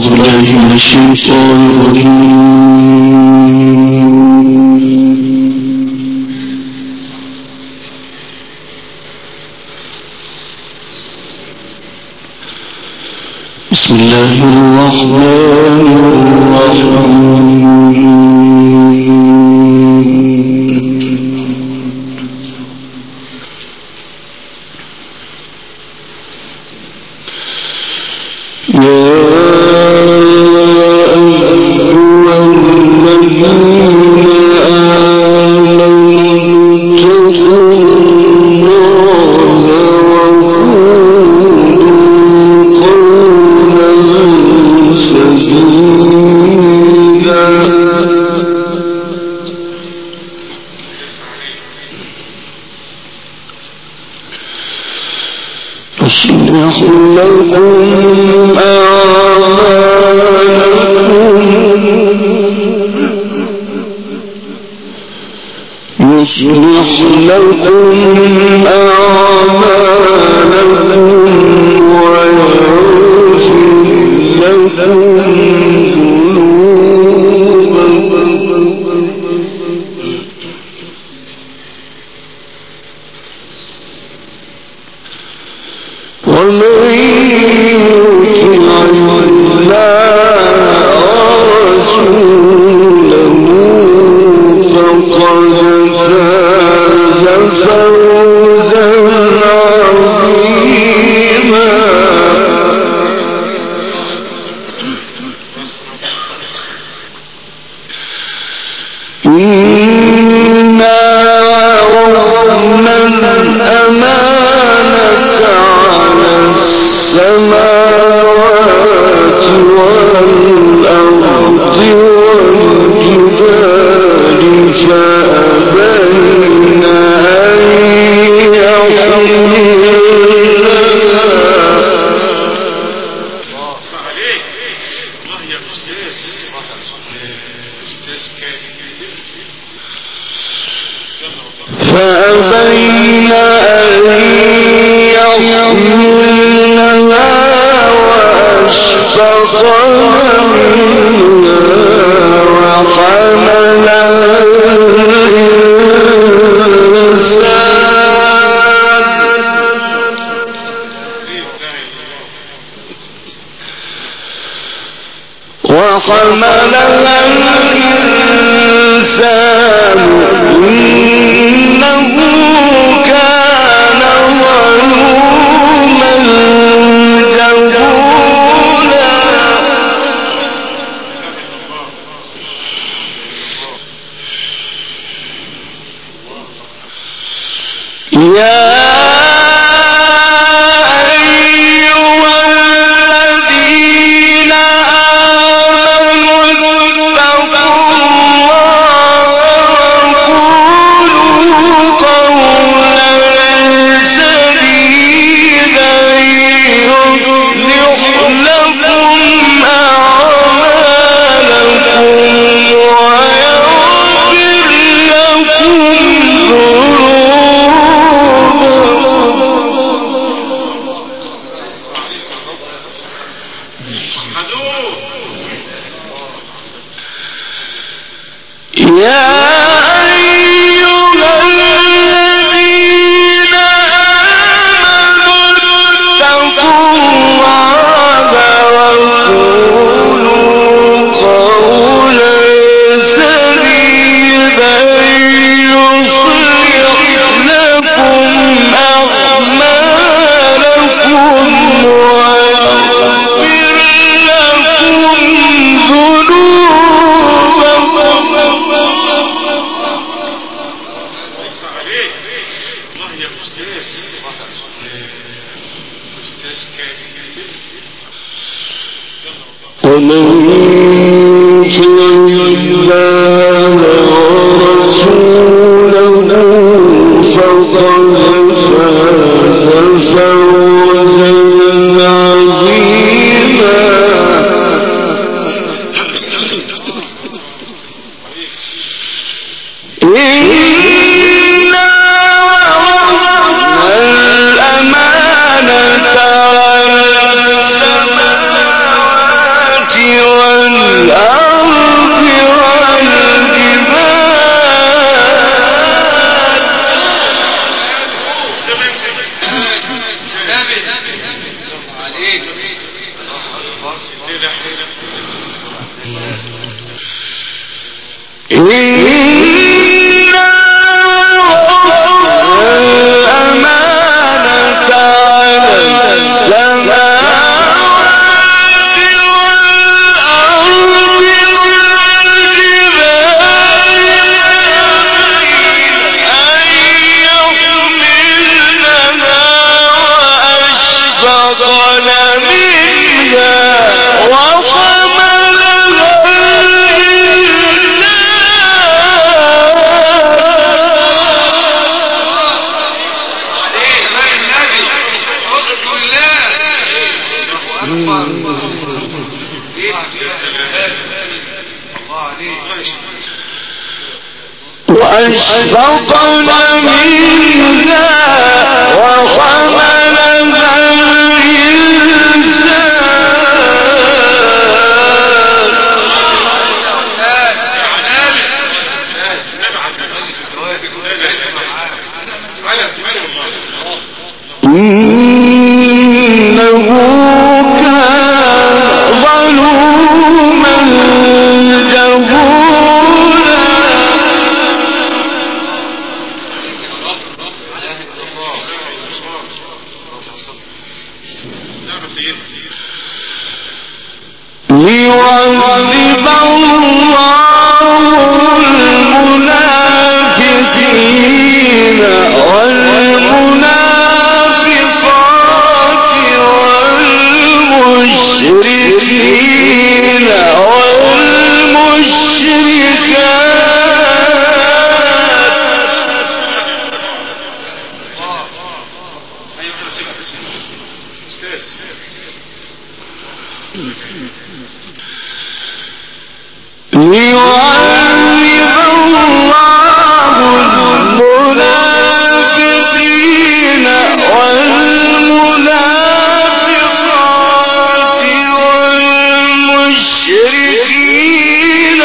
أعوذ بالله من الشيطان الرجيم. بسم الله الرحمن الرحيم. يصلح لكم أعمالكم ويغفر لكم ذنوبكم ومن يطع الله ورسوله فقد فاز فوزا عظيما. إنا عرضنا الأمانة على السماوات والأرض والجبال فأبين أن يحملنها وأشفقن منها وحملها الإنسان إنه كان ظلوما جهولا. يا الأمانة على السماوات وأشفقن منها وحملها الإنسان إنه كان ظلوما جهولا. ليعذب الله المنافقين والمنافقات والمشركين ليعذب الله المنافقين والمنافقات والمشركين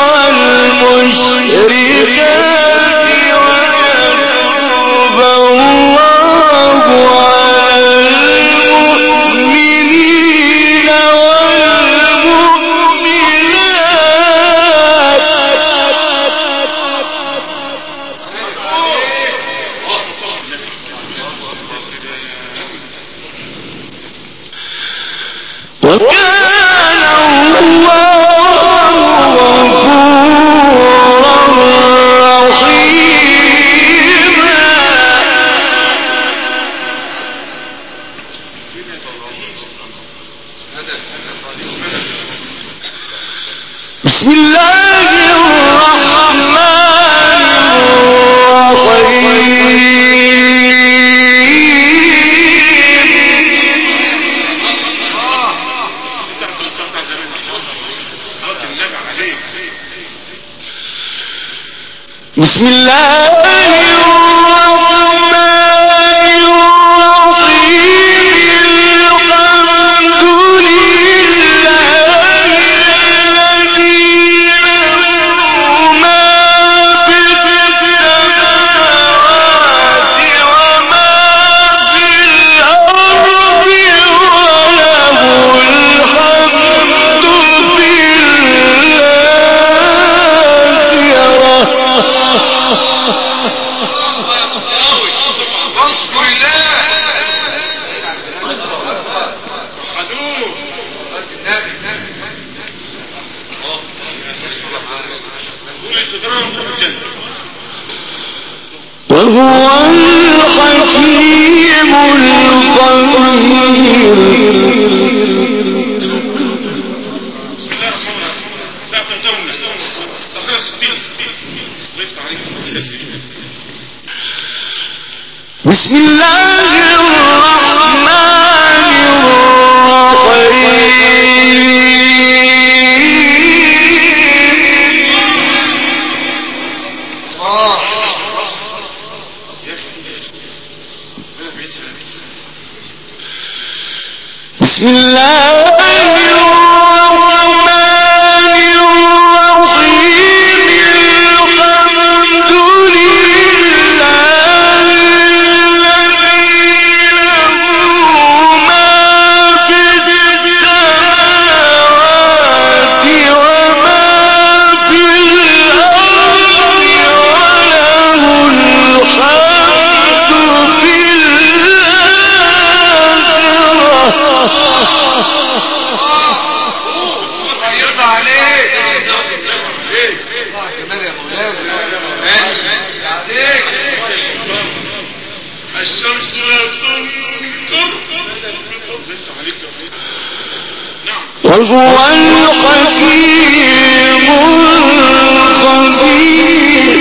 والمشركات ويتوب الله على المؤمنين وكان الله غفورا رحيما. بسم الله الرحمن الرحيم. بسم الله الرحمن الرحيم. الحمد لله الذي له ما في السماوات وما في الأرض وله الحمد في وهو الحكيم الخبير. بسم الله الرحمن الرحيم. لا تنتهون أخير 60 ضيفت عليكم. بسم الله الرحمن الرحيم. بسم الله الرحمن الرحيم. الحمد لله الذي له ما في السماوات وما في الأرض وهو الحكيم الخبير.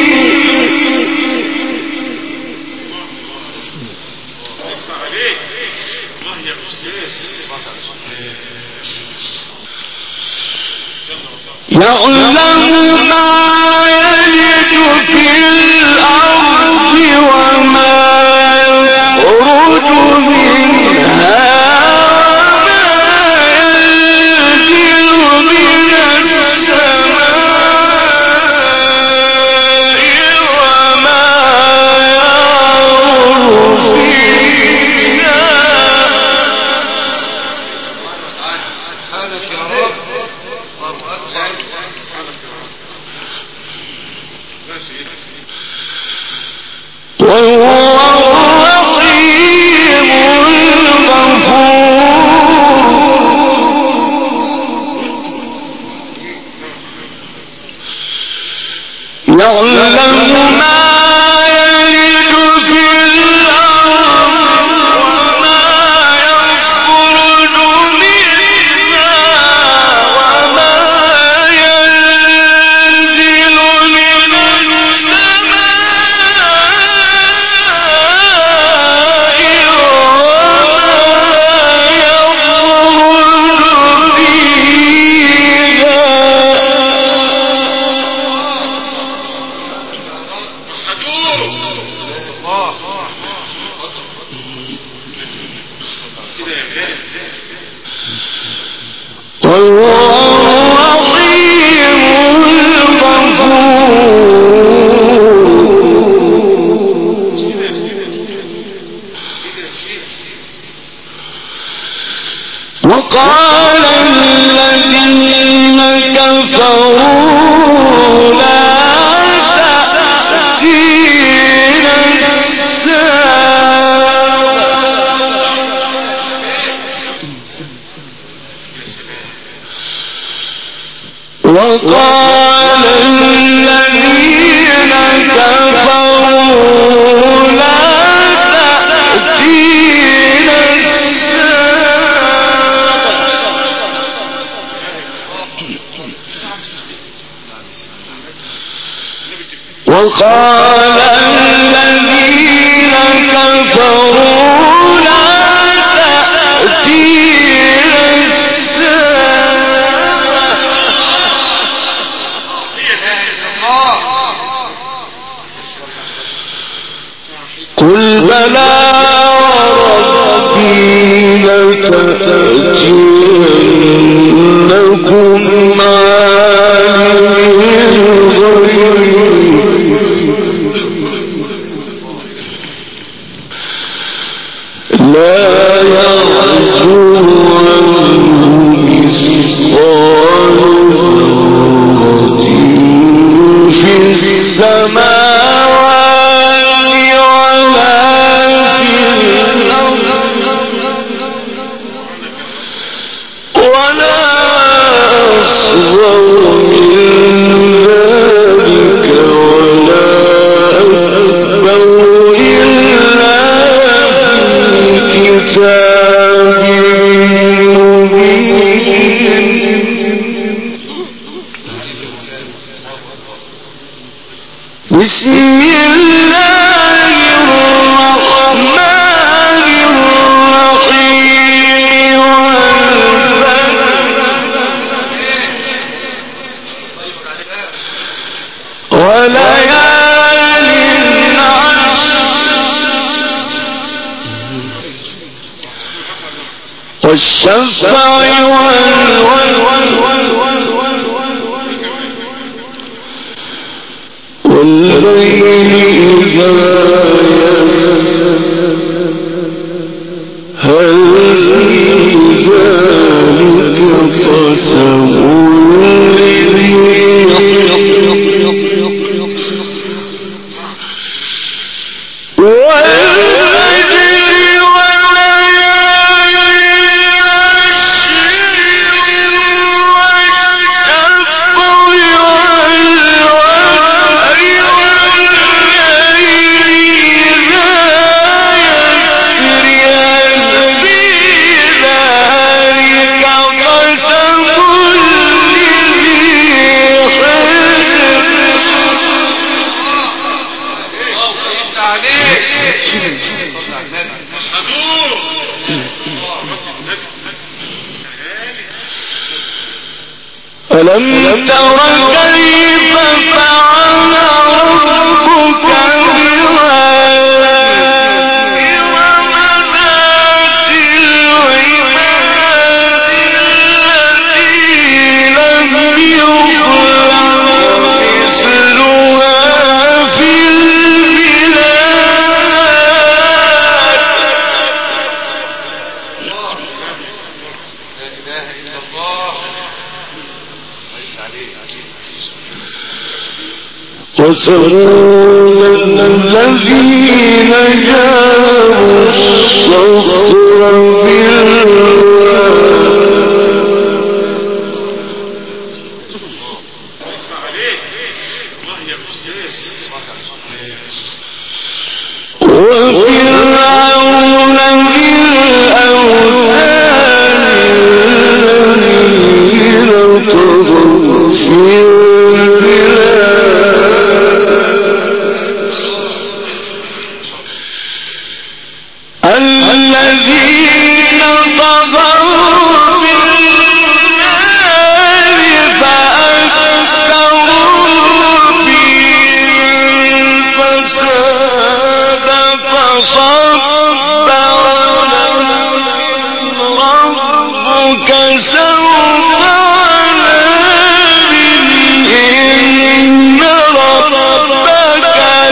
يعلم ما يلج في الأرض وما يخرج منها وقال الذين كفروا لا تأتينا الساعة وقال الذين كفروا لا تأتينا وقال الذين كفروا لا تأتينا الساعة قل بلى وربي لتأتينكم عالم الغيب لا يعزو عنه مثقال ذرة في السماوات ولا في الأرض ولا أصغر من ذلك ولا أكبر إلا في كتاب مبين. بسم الله الرحمن الرحيم وليال عشر والشفع والليل إذا هل في ذلك قسم لذي ألم تر كيف فعل ربك بعاد إرم ذات العماد التي لم يخلق مثلها في وثمود الذين جابوا الصخر وفرعون ذي الأوتاد الذين طغوا في الذين طغوا في النار فأكثروا فيها الفساد فصب عليهم ربك سوط عذاب إن ربك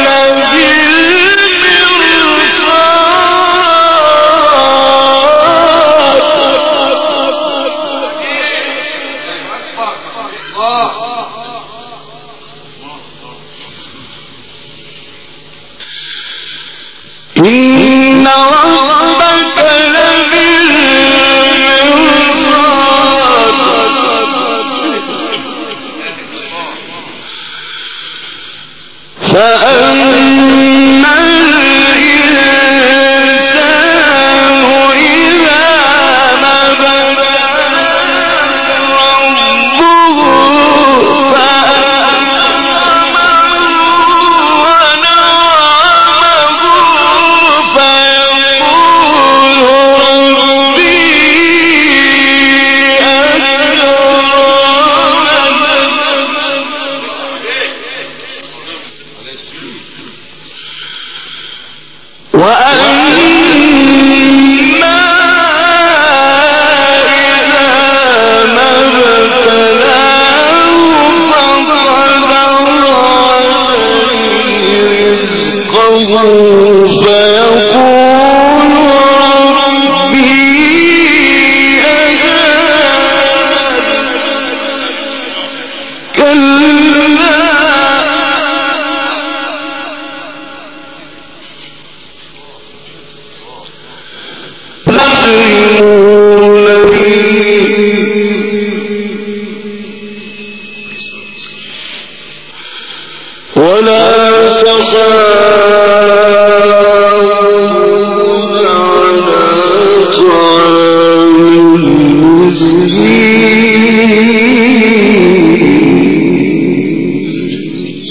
إن ربك لبالمرصاد فأما الإنسان إذا ما ابتلاه ربه ولا تخافون على طعام المسكين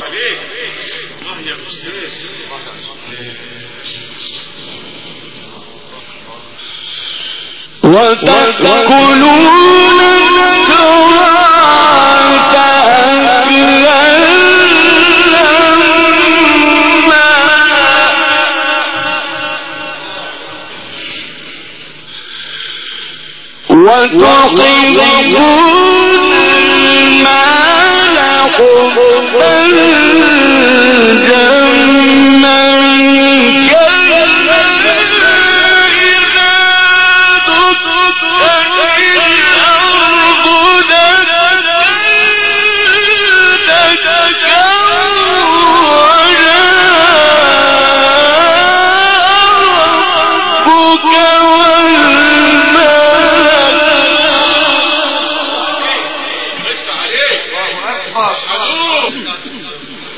وتأكلون التراث أكلا وتحبون المال حبا جما كلا إذا دكت الأرض دكا ربك والملك